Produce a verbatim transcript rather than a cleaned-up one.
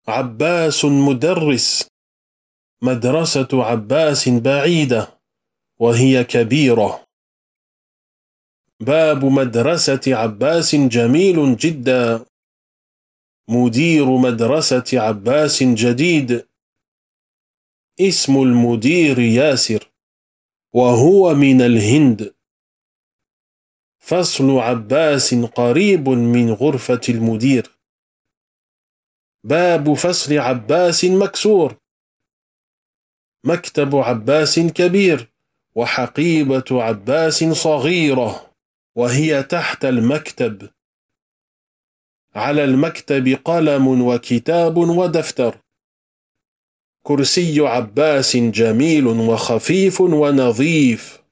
عباس مدرس. مدرسة عباس بعيدة وهي كبيرة. باب مدرسة عباس جميل جدا. مدير مدرسة عباس جديد. اسم المدير ياسر وهو من الهند. فصل عباس قريب من غرفة المدير. باب فصل عباس مكسور. مكتب عباس كبير وحقيبة عباس صغيرة وهي تحت المكتب. على المكتب قلم وكتاب ودفتر. كرسي عباس جميل وخفيف ونظيف.